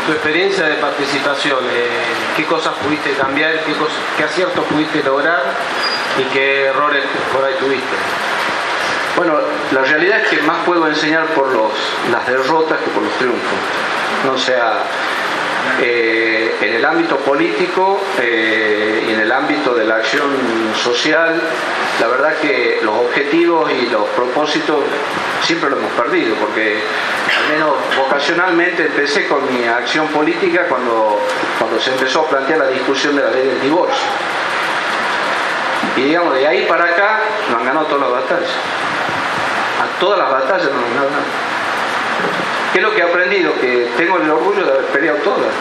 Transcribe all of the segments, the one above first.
tu experiencia de participación, ¿qué cosas pudiste cambiar, qué aciertos pudiste lograr y qué errores por ahí tuviste? Bueno, la realidad es que más puedo enseñar por las derrotas que por los triunfos. O sea, en el ámbito político y en el ámbito de la acción social, la verdad que los objetivos y los propósitos siempre lo hemos perdido, porque al menos vocacionalmente empecé con mi acción política cuando se empezó a plantear la discusión de la ley del divorcio. Y digamos, de ahí para acá nos han ganado todas las batallas. A todas las batallas nos han ganado. ¿Qué es lo que he aprendido? Que tengo el orgullo de haber peleado todas.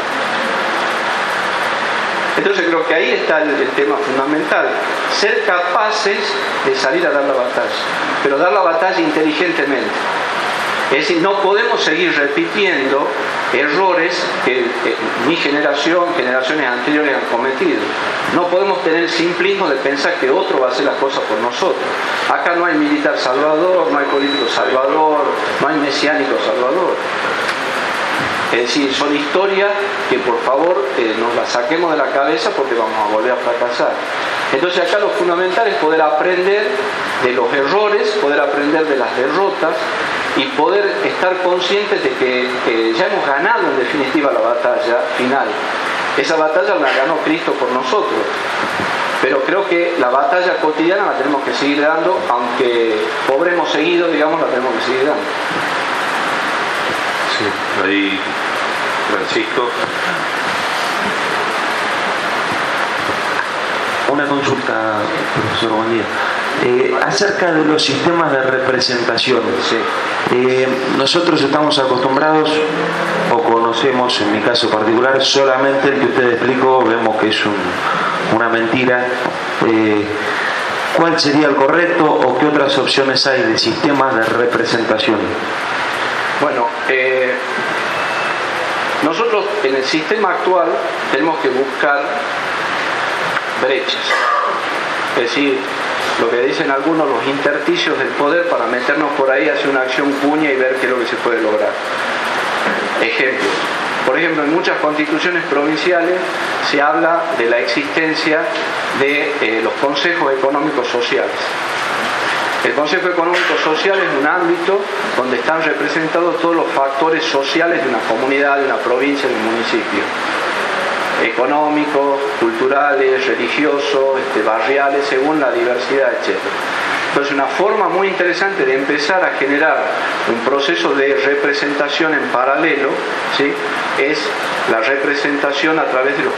Entonces creo que ahí está el tema fundamental. Ser capaces de salir a dar la batalla, pero dar la batalla inteligentemente. Es decir, no podemos seguir repitiendo errores que mi generación, generaciones anteriores han cometido. No podemos tener el simplismo de pensar que otro va a hacer las cosas por nosotros. Acá no hay militar salvador, no hay político salvador, no hay mesiánico salvador. Es decir, son historias que por favor nos las saquemos de la cabeza porque vamos a volver a fracasar. Entonces acá lo fundamental es poder aprender de los errores, poder aprender de las derrotas y poder estar conscientes de que ya hemos ganado en definitiva la batalla final. Esa batalla la ganó Cristo por nosotros, pero creo que la batalla cotidiana la tenemos que seguir dando, aunque obremos seguido, digamos, la tenemos que seguir dando. Sí, ahí Francisco. Una consulta, profesor, buen día. Acerca de los sistemas de representación. Sí. Nosotros estamos acostumbrados, o conocemos, en mi caso particular, solamente el que usted explicó, vemos que es una mentira. ¿Cuál sería el correcto o qué otras opciones hay de sistemas de representación? Bueno, nosotros en el sistema actual tenemos que buscar brechas, es decir, lo que dicen algunos, los intersticios del poder para meternos por ahí, hacer una acción cuña y ver qué es lo que se puede lograr. Ejemplos. Por ejemplo, en muchas constituciones provinciales se habla de la existencia de los consejos económicos sociales. El Consejo Económico Social es un ámbito donde están representados todos los factores sociales de una comunidad, de una provincia, de un municipio. Económicos, culturales, religiosos, barriales, según la diversidad, etc. Entonces, una forma muy interesante de empezar a generar un proceso de representación en paralelo, ¿sí?, es la representación a través de los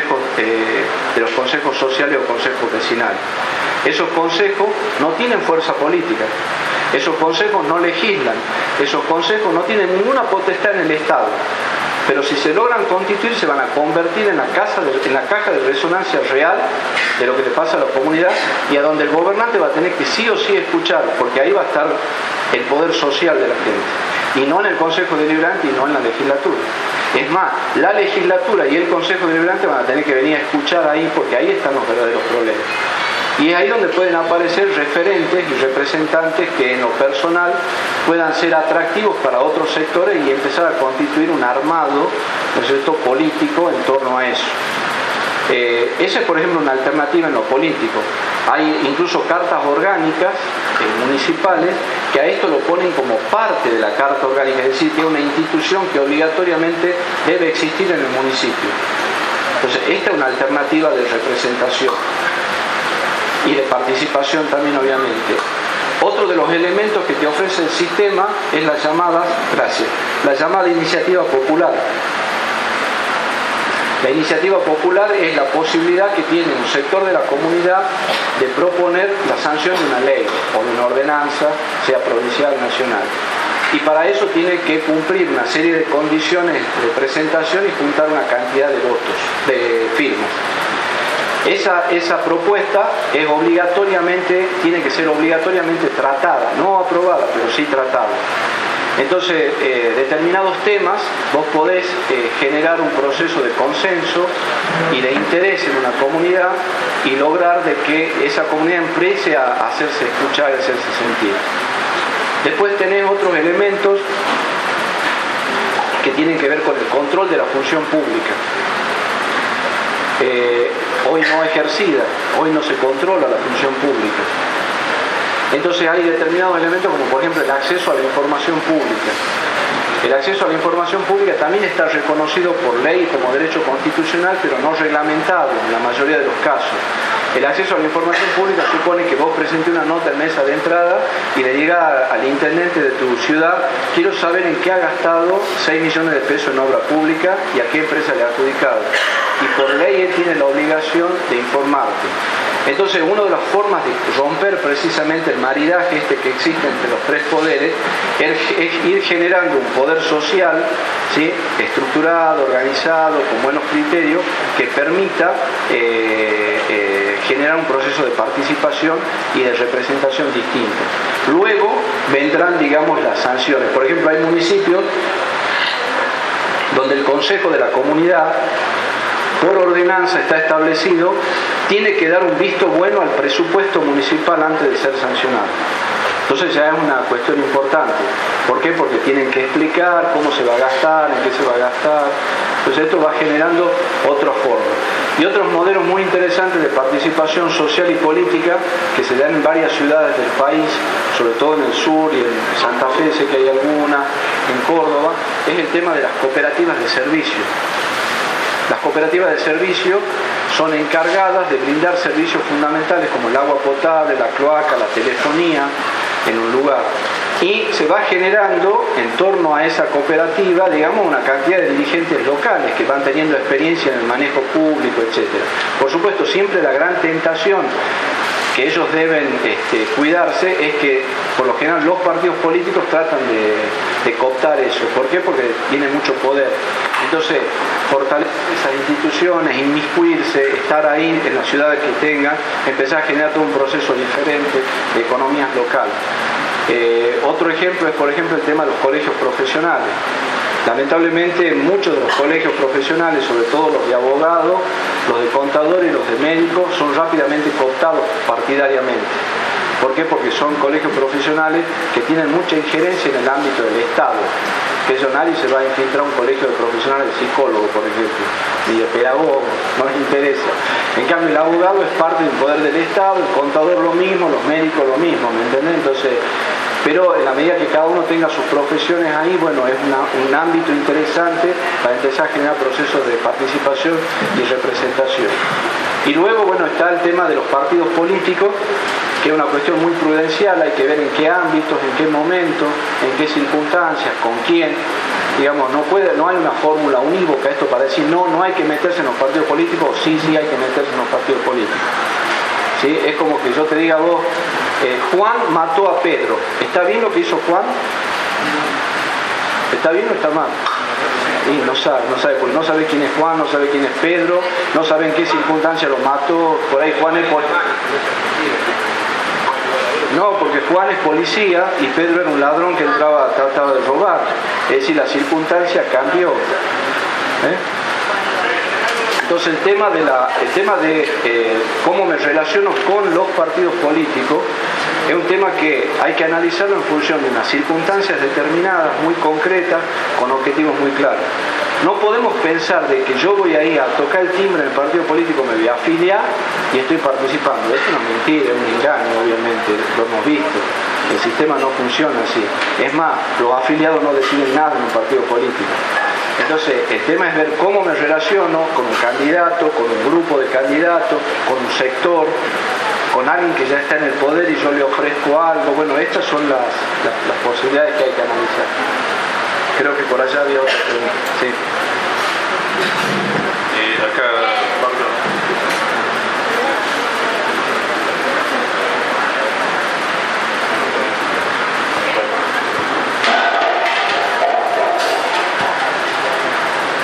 consejos sociales o consejos vecinales. Esos consejos no tienen fuerza política, esos consejos no legislan, esos consejos no tienen ninguna potestad en el Estado, pero si se logran constituir se van a convertir en la caja de resonancia real de lo que le pasa a la comunidad y a donde el gobernante va a tener que sí o sí escuchar, porque ahí va a estar el poder social de la gente, y no en el Consejo Deliberante y no en la legislatura. Es más, la legislatura y el Consejo Deliberante van a tener que venir a escuchar ahí, porque ahí están los verdaderos problemas. Y es ahí donde pueden aparecer referentes y representantes que en lo personal puedan ser atractivos para otros sectores y empezar a constituir un armado, ¿no es cierto?, político en torno a eso. Esa es, por ejemplo, una alternativa en lo político. Hay incluso cartas orgánicas municipales que a esto lo ponen como parte de la carta orgánica, es decir, que es una institución que obligatoriamente debe existir en el municipio. Entonces, esta es una alternativa de representación y de participación también, obviamente. Otro de los elementos que te ofrece el sistema es la llamada iniciativa popular. La iniciativa popular es la posibilidad que tiene un sector de la comunidad de proponer la sanción de una ley o de una ordenanza, sea provincial o nacional. Y para eso tiene que cumplir una serie de condiciones de presentación y juntar una cantidad de votos, de firmas. Esa propuesta es tiene que ser obligatoriamente tratada, no aprobada, pero sí tratada. Entonces, determinados temas vos podés generar un proceso de consenso y de interés en una comunidad y lograr de que esa comunidad empiece a hacerse escuchar y hacerse sentir. Después tenés otros elementos que tienen que ver con el control de la función pública. Hoy no ejercida, hoy no se controla la función pública. Entonces hay determinados elementos como por ejemplo el acceso a la información pública. El acceso a la información pública también está reconocido por ley como derecho constitucional, pero no reglamentado en la mayoría de los casos. El acceso a la información pública supone que vos presentes una nota en mesa de entrada y le digas al intendente de tu ciudad: quiero saber en qué ha gastado 6 millones de pesos en obra pública y a qué empresa le ha adjudicado. Y por ley él tiene la obligación de informarte. Entonces, una de las formas de romper precisamente el maridaje que existe entre los tres poderes es ir generando un poder social, ¿sí?, estructurado, organizado, con buenos criterios, que permita generar un proceso de participación y de representación distinto. Luego vendrán, digamos, las sanciones. Por ejemplo, hay municipios donde el consejo de la comunidad, por ordenanza está establecido, tiene que dar un visto bueno al presupuesto municipal antes de ser sancionado. Entonces ya es una cuestión importante. ¿Por qué? Porque tienen que explicar cómo se va a gastar, en qué se va a gastar. Entonces esto va generando otra forma. Y otros modelos muy interesantes de participación social y política que se dan en varias ciudades del país, sobre todo en el sur y en Santa Fe, sé que hay alguna, en Córdoba, es el tema de las cooperativas de servicio. Las cooperativas de servicio son encargadas de brindar servicios fundamentales como el agua potable, la cloaca, la telefonía en un lugar. Y se va generando en torno a esa cooperativa, digamos, una cantidad de dirigentes locales que van teniendo experiencia en el manejo público, etc. Por supuesto, siempre la gran tentación que ellos deben cuidarse es que, por lo general, los partidos políticos tratan de cooptar eso. ¿Por qué? Porque tienen mucho poder. Entonces, fortalecer esas instituciones, inmiscuirse, estar ahí en las ciudades que tengan, empezar a generar todo un proceso diferente de economías locales. Otro ejemplo es, por ejemplo, el tema de los colegios profesionales. Lamentablemente, muchos de los colegios profesionales, sobre todo los de abogados, los de contadores y los de médicos, son rápidamente cooptados partidariamente. ¿Por qué? Porque son colegios profesionales que tienen mucha injerencia en el ámbito del Estado. Que eso nadie se va a infiltrar a un colegio de profesionales de psicólogos, por ejemplo, ni de pedagogos, no les interesa. En cambio, el abogado es parte del poder del Estado, el contador lo mismo, los médicos lo mismo, ¿me entendés? Entonces, pero en la medida que cada uno tenga sus profesiones ahí, bueno, es un ámbito interesante para empezar a generar procesos de participación y representación. Y luego, bueno, está el tema de los partidos políticos, que es una cuestión muy prudencial, hay que ver en qué ámbitos, en qué momentos, en qué circunstancias, con quién. Digamos, no hay una fórmula unívoca esto para decir no hay que meterse en los partidos políticos, o sí hay que meterse en los partidos políticos. ¿Sí? Es como que yo te diga a vos, Juan mató a Pedro. ¿Está bien lo que hizo Juan? ¿Está bien o está mal? Y no sabe, porque no sabe quién es Juan, no sabe quién es Pedro, no sabe en qué circunstancia lo mató. Por ahí Juan es No, porque Juan es policía y Pedro era un ladrón que trataba de robar. Es decir, la circunstancia cambió. Entonces el tema de cómo me relaciono con los partidos políticos es un tema que hay que analizarlo en función de unas circunstancias determinadas, muy concretas, con objetivos muy claros. No podemos pensar de que yo voy ahí a tocar el timbre en el partido político, me voy a afiliar y estoy participando. Eso no es mentira, es un engaño, obviamente, lo hemos visto. El sistema no funciona así. Es más, los afiliados no deciden nada en un partido político. Entonces, el tema es ver cómo me relaciono con un candidato, con un grupo de candidatos, con un sector, con alguien que ya está en el poder y yo le ofrezco algo. Bueno, estas son las posibilidades que hay que analizar. Creo que por allá había otra pregunta. Sí. Acá, Pablo.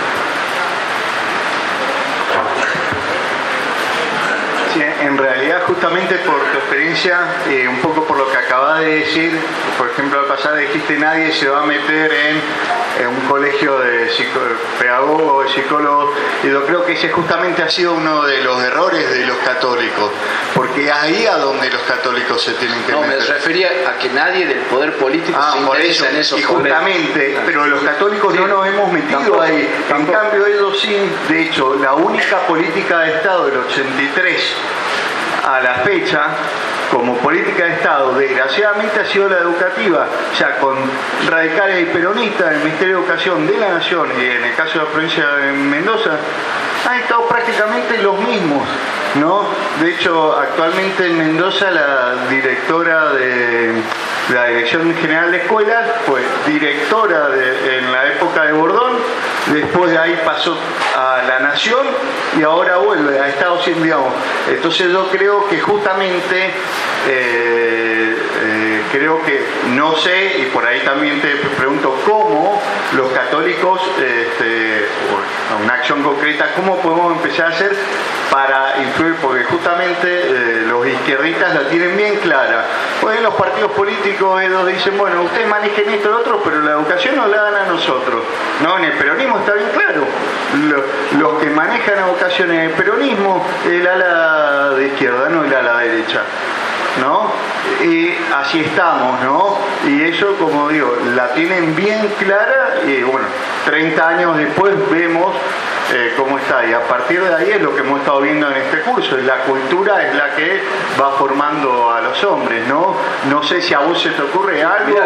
Sí, en realidad justamente por tu experiencia, un poco por lo que acabas de decir. Por ejemplo, al pasar dijiste nadie se va a meter en un colegio de pedagogos, de psicólogos, y yo creo que ese justamente ha sido uno de los errores de los católicos, porque es ahí a donde los católicos se tienen que meter. No, me refería a que nadie del poder político se interesa en esos y justamente, pero los católicos no nos hemos metido ahí. En cambio ellos sí. De hecho, la única política de Estado del 83 a la fecha, como política de Estado, desgraciadamente ha sido la educativa, ya con radicales y peronistas en el Ministerio de Educación de la Nación y en el caso de la provincia de Mendoza, han estado prácticamente los mismos, ¿no? De hecho, actualmente en Mendoza la directora de la Dirección General de Escuelas fue directora en la época de Bordón, después de ahí pasó a la Nación y ahora vuelve a Estados Unidos, digamos. Entonces yo creo que justamente creo que no sé, y por ahí también te pregunto cómo los católicos, una acción concreta, cómo podemos empezar a hacer para influir, porque justamente los izquierdistas la tienen bien clara. Pues en los partidos políticos ellos dicen, bueno, ustedes manejen esto y lo otro, pero la educación nos la dan a nosotros. No, en el peronismo está bien claro. Los que manejan la educación en el peronismo es el ala de izquierda, no el ala derecha, ¿no? Y así estamos, ¿no? Y eso, como digo, la tienen bien clara y bueno, 30 años después vemos cómo está, y a partir de ahí es lo que hemos estado viendo en este curso, y la cultura es la que va formando a los hombres, ¿no? No sé si a vos se te ocurre algo. Mira,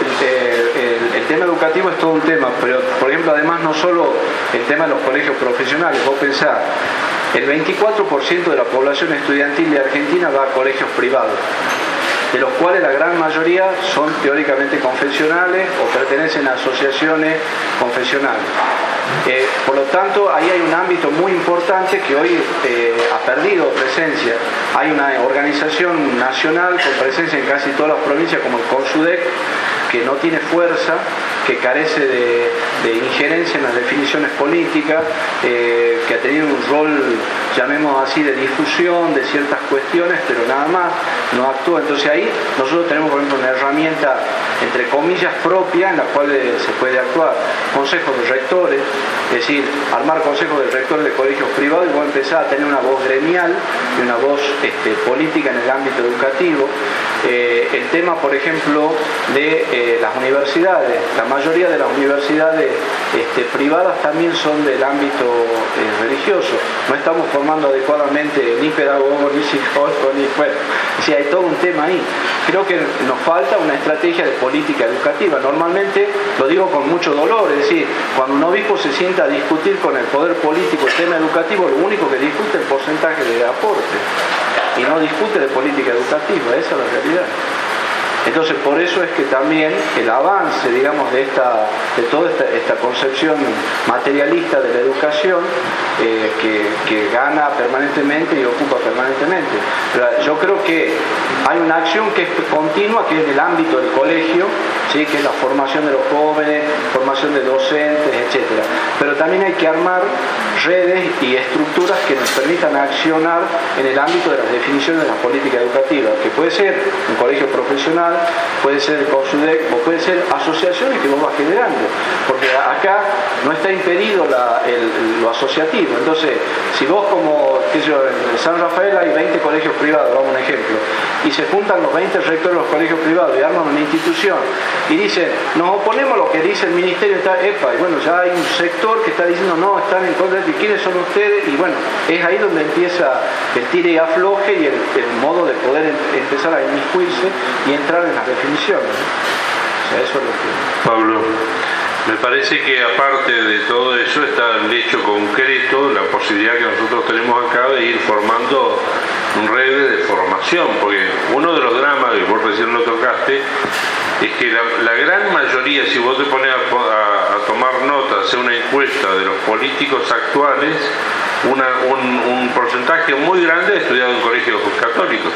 el tema educativo es todo un tema, pero por ejemplo, además no solo el tema de los colegios profesionales, vos pensás, el 24% de la población estudiantil de Argentina va a colegios privados, de los cuales la gran mayoría son teóricamente confesionales o pertenecen a asociaciones confesionales. Por lo tanto, ahí hay un ámbito muy importante que hoy ha perdido presencia. Hay una organización nacional con presencia en casi todas las provincias, como el CONSUDEC, que no tiene fuerza, que carece de injerencia en las definiciones políticas, que ha tenido un rol, llamemos así, de difusión de ciertas cuestiones, pero nada más, no actúa. Entonces ahí nosotros tenemos, por ejemplo, una herramienta, entre comillas, propia, en la cual se puede actuar. Consejos de rectores, es decir, armar consejos de rectores de colegios privados y vos empezar a tener una voz gremial y una voz política en el ámbito educativo. El tema, por ejemplo, de las universidades. La mayoría de las universidades privadas también son del ámbito religioso. No estamos formando adecuadamente ni pedagogos, ni psicólogos, ni... Bueno, si hay todo un tema ahí. Creo que nos falta una estrategia de política educativa. Normalmente, lo digo con mucho dolor, es decir, cuando un obispo se sienta a discutir con el poder político el tema educativo, lo único que discute es el porcentaje de aporte y no discute de política educativa. Esa es la realidad. Entonces, por eso es que también el avance, digamos, de toda esta concepción materialista de la educación, que gana permanentemente y ocupa permanentemente. Yo creo que hay una acción que es continua, que es en el ámbito del colegio, ¿sí? Que es la formación de los jóvenes, formación de docentes, etcétera. Pero también hay que armar redes y estructuras que nos permitan accionar en el ámbito de las definiciones de las políticas educativas, que puede ser un colegio profesional, puede ser el CONSUDEC o puede ser asociaciones que vos vas generando, porque acá no está impedido lo asociativo. Entonces, si vos como, qué sé yo, en San Rafael hay 20 colegios privados, vamos a un ejemplo, y se juntan los 20 rectores de los colegios privados y arman una institución y dicen, nos oponemos a lo que dice el ministerio, y bueno, ya hay un sector que está diciendo, no, están en contra de quiénes son ustedes, y bueno, es ahí donde empieza el tire y afloje y el modo de poder empezar a inmiscuirse y entrar en las definiciones. O sea, eso es lo que... Pablo, me parece que aparte de todo eso está el hecho concreto, la posibilidad que nosotros tenemos acá de ir formando redes de formación, porque uno de los dramas, que vos recién lo tocaste, es que la gran mayoría, si vos te pones a tomar nota, hacer una encuesta de los políticos actuales, un porcentaje muy grande ha estudiado en colegios católicos.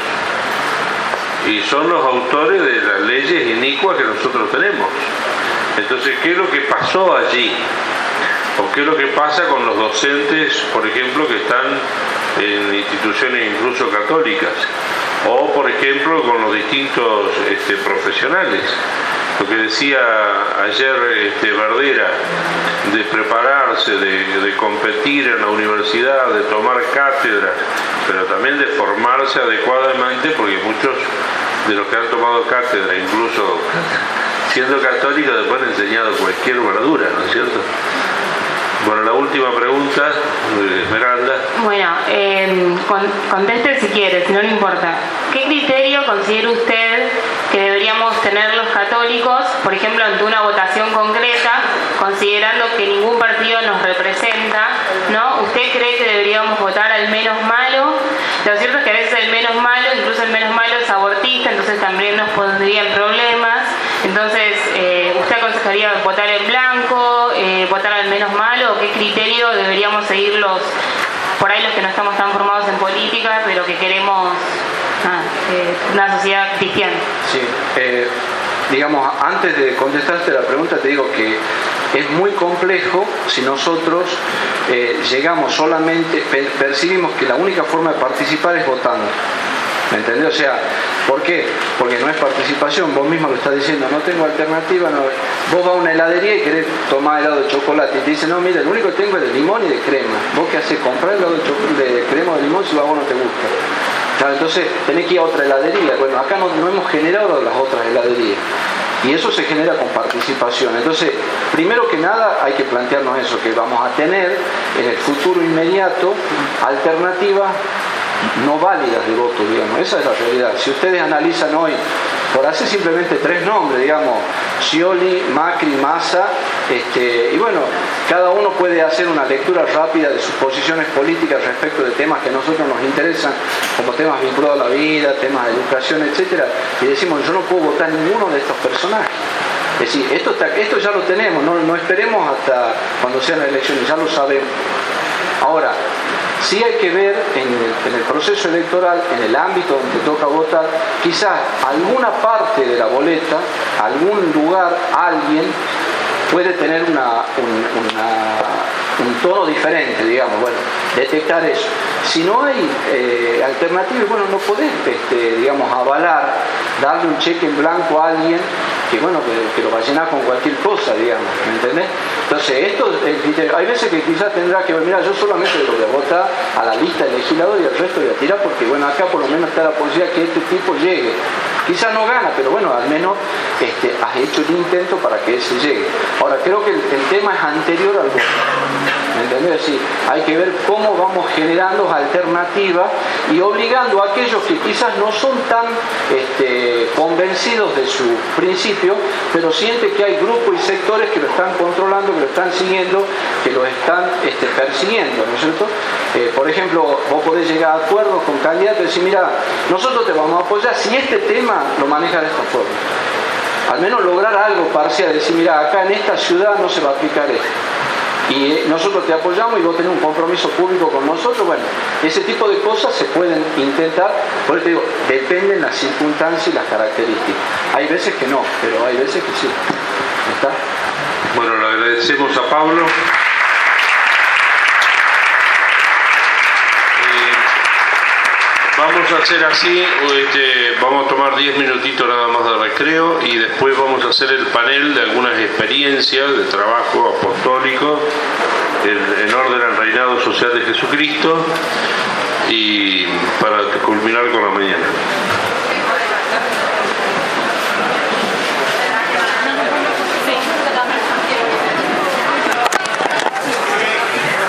Y son los autores de las leyes inicuas que nosotros tenemos. Entonces, ¿qué es lo que pasó allí? ¿O qué es lo que pasa con los docentes, por ejemplo, que están en instituciones incluso católicas, o por ejemplo con los distintos profesionales. Lo que decía ayer Verdera, de prepararse, de competir en la universidad, de tomar cátedra, pero también de formarse adecuadamente, porque muchos de los que han tomado cátedra, incluso siendo católicos, después han enseñado cualquier verdura, ¿no es cierto? Bueno, la última pregunta, Esmeralda. Bueno, conteste si quiere, si no le importa. ¿Qué criterio considera usted que deberíamos tener los católicos, por ejemplo, ante una votación concreta, considerando que ningún partido nos representa, ¿no? ¿Usted cree que deberíamos votar al menos malo? Lo cierto es que a veces el menos malo, incluso el menos malo es abortista, entonces también nos pondría en problemas. Entonces, ¿usted aconsejaría votar en blanco, votar al menos malo? ¿Qué criterio deberíamos seguir por ahí los que no estamos tan formados en política, pero que queremos una sociedad cristiana? Sí, digamos, antes de contestarte la pregunta te digo que es muy complejo si nosotros llegamos solamente, percibimos que la única forma de participar es votando. ¿Me entendés? O sea, ¿por qué? Porque no es participación, vos mismo lo estás diciendo, no tengo alternativa, no. Vos vas a una heladería y querés tomar helado de chocolate y te dicen, no, mira, lo único que tengo es de limón y de crema. ¿Vos qué haces? Comprar helado de crema o de limón si a vos no te gusta. Claro, entonces tenés que ir a otra heladería. Bueno, acá no hemos generado las otras heladerías. Y eso se genera con participación. Entonces, primero que nada hay que plantearnos eso, que vamos a tener en el futuro inmediato alternativas no válidas de voto, digamos. Esa es la realidad. Si ustedes analizan hoy, por hacer simplemente 3 nombres, digamos, Scioli, Macri, Massa, y bueno, cada uno puede hacer una lectura rápida de sus posiciones políticas respecto de temas que a nosotros nos interesan, como temas vinculados a la vida, temas de educación, etcétera, y decimos, yo no puedo votar ninguno de estos personajes. Es decir, esto ya lo tenemos, no esperemos hasta cuando sean las elecciones, ya lo sabemos. Ahora, sí hay que ver en el proceso electoral, en el ámbito donde toca votar, quizás alguna parte de la boleta, algún lugar, alguien puede tener un tono diferente, digamos, bueno, detectar eso. Si no hay alternativas, bueno, no podés, digamos, avalar, darle un cheque en blanco a alguien que, bueno, que lo va a llenar con cualquier cosa, digamos, ¿me entendés? Entonces, hay veces que quizás tendrá que ver, mira, yo solamente lo voy a votar a la lista de legisladores y el resto voy a tirar porque, bueno, acá por lo menos está la posibilidad que este tipo llegue. Quizás no gana, pero bueno, al menos has hecho el intento para que ese llegue. Ahora, creo que el tema es anterior al voto. ¿Me entendés? Es decir, hay que ver cómo vamos generando alternativas y obligando a aquellos que quizás no son tan convencidos de su principio, pero sienten que hay grupos y sectores que lo están controlando, que lo están siguiendo, que lo están persiguiendo, ¿no es cierto? Por ejemplo, vos podés llegar a acuerdos con candidatos y decir, mira, nosotros te vamos a apoyar si este tema lo maneja de esta forma. Al menos lograr algo parcial, decir, mira, acá en esta ciudad no se va a aplicar esto. Y nosotros te apoyamos y vos tenés un compromiso público con nosotros. Bueno, ese tipo de cosas se pueden intentar, por eso te digo, dependen las circunstancias y las características. Hay veces que no, pero hay veces que sí. ¿Está? Bueno, le agradecemos a Pablo. Vamos a hacer así, vamos a tomar 10 minutitos nada más de recreo y después vamos a hacer el panel de algunas experiencias de trabajo apostólico en orden al reinado social de Jesucristo y